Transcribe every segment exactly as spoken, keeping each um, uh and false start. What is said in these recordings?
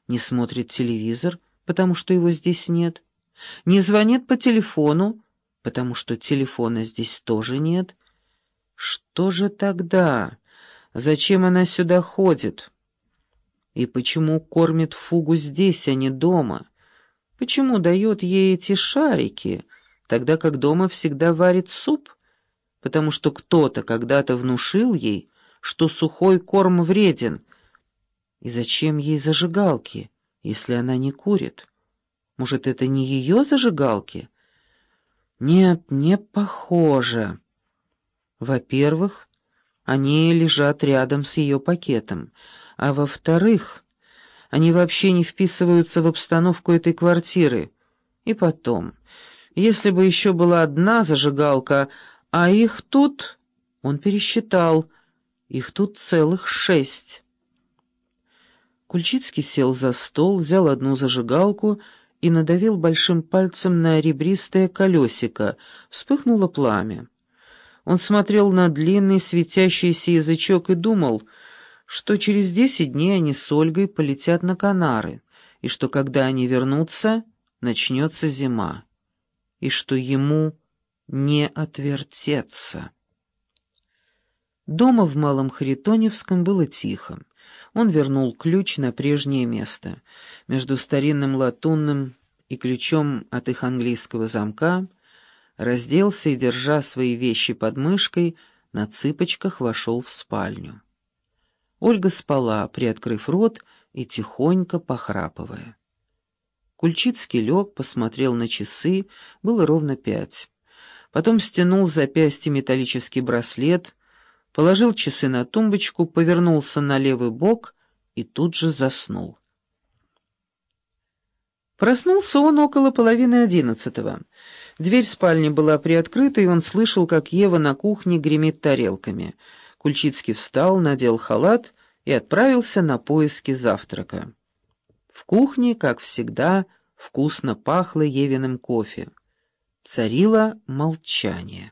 не смотрит телевизор, потому что его здесь нет, не звонит по телефону, потому что телефона здесь тоже нет. Что же тогда? Зачем она сюда ходит? И почему кормит Фугу здесь, а не дома? Почему дает ей эти шарики, тогда как дома всегда варит суп? Потому что кто-то когда-то внушил ей, что сухой корм вреден. И зачем ей зажигалки, если она не курит? Может, это не ее зажигалки? Нет, не похоже. Во-первых, они лежат рядом с ее пакетом, а во-вторых, они вообще не вписываются в обстановку этой квартиры. И потом, если бы еще была одна зажигалка, а их тут, он пересчитал, их тут целых шесть. Кульчицкий сел за стол, взял одну зажигалку и надавил большим пальцем на ребристое колесико. Вспыхнуло пламя. Он смотрел на длинный светящийся язычок и думал, что через десять дней они с Ольгой полетят на Канары, и что когда они вернутся, начнется зима, и что ему не отвертеться. Дома в Малом Харитоневском было тихо. Он вернул ключ на прежнее место. Между старинным латунным и ключом от их английского замка разделся и, держа свои вещи под мышкой, на цыпочках вошел в спальню. Ольга спала, приоткрыв рот и тихонько похрапывая. Кульчицкий лег, посмотрел на часы, было ровно пять. Потом стянул с запястья металлический браслет, положил часы на тумбочку, повернулся на левый бок и тут же заснул. Проснулся он около половины одиннадцатого. Дверь спальни была приоткрыта, и он слышал, как Ева на кухне гремит тарелками. Кульчицкий встал, надел халат и отправился на поиски завтрака. В кухне, как всегда, вкусно пахло Евиным кофе. Царило молчание.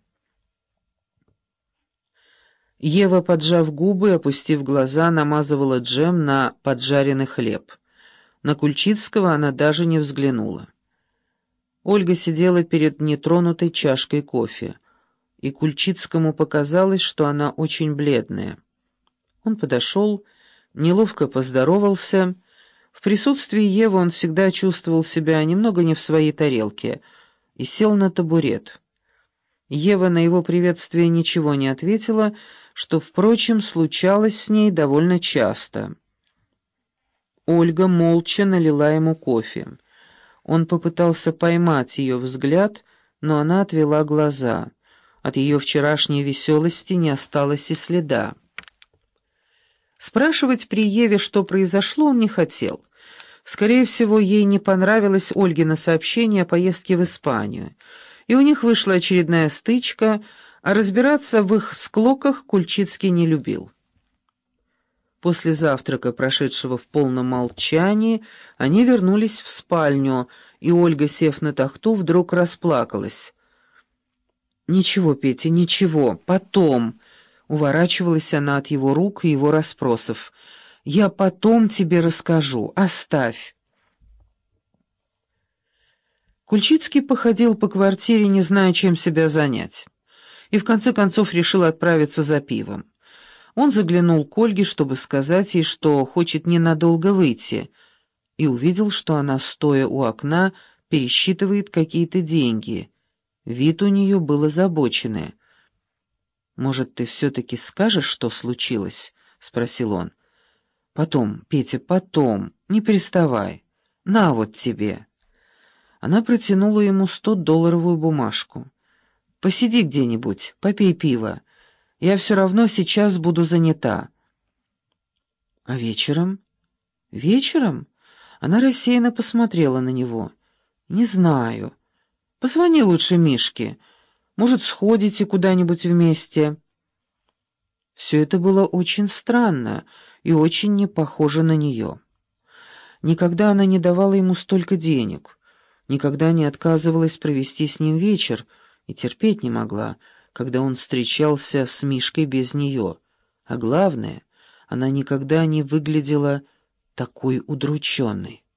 Ева, поджав губы, опустив глаза, намазывала джем на поджаренный хлеб. На Кульчицкого она даже не взглянула. Ольга сидела перед нетронутой чашкой кофе, и Кульчицкому показалось, что она очень бледная. Он подошел, неловко поздоровался. В присутствии Евы он всегда чувствовал себя немного не в своей тарелке и сел на табурет. Ева на его приветствие ничего не ответила, что, впрочем, случалось с ней довольно часто. Ольга молча налила ему кофе. Он попытался поймать ее взгляд, но она отвела глаза. От ее вчерашней веселости не осталось и следа. Спрашивать при Еве, что произошло, он не хотел. Скорее всего, ей не понравилось Ольгино сообщение о поездке в Испанию, и у них вышла очередная стычка, а разбираться в их склоках Кульчицкий не любил. После завтрака, прошедшего в полном молчании, они вернулись в спальню, и Ольга, сев на тахту, вдруг расплакалась. «Ничего, Петя, ничего, потом...» Уворачивалась она от его рук и его расспросов. «Я потом тебе расскажу, оставь». Кульчицкий походил по квартире, не зная, чем себя занять, и в конце концов решил отправиться за пивом. Он заглянул к Ольге, чтобы сказать ей, что хочет ненадолго выйти, и увидел, что она, стоя у окна, пересчитывает какие-то деньги. Вид у нее был озабоченный. «Может, ты все-таки скажешь, что случилось?» — спросил он. «Потом, Петя, потом, не приставай. На вот тебе». Она протянула ему стодолларовую бумажку. «Посиди где-нибудь, попей пиво. Я все равно сейчас буду занята». «А вечером?» «Вечером?» Она рассеянно посмотрела на него. «Не знаю. Позвони лучше Мишке. Может, сходите куда-нибудь вместе?» Все это было очень странно и очень не похоже на нее. Никогда она не давала ему столько денег, никогда не отказывалась провести с ним вечер и терпеть не могла, когда он встречался с Мишкой без нее. А главное, она никогда не выглядела такой удрученный.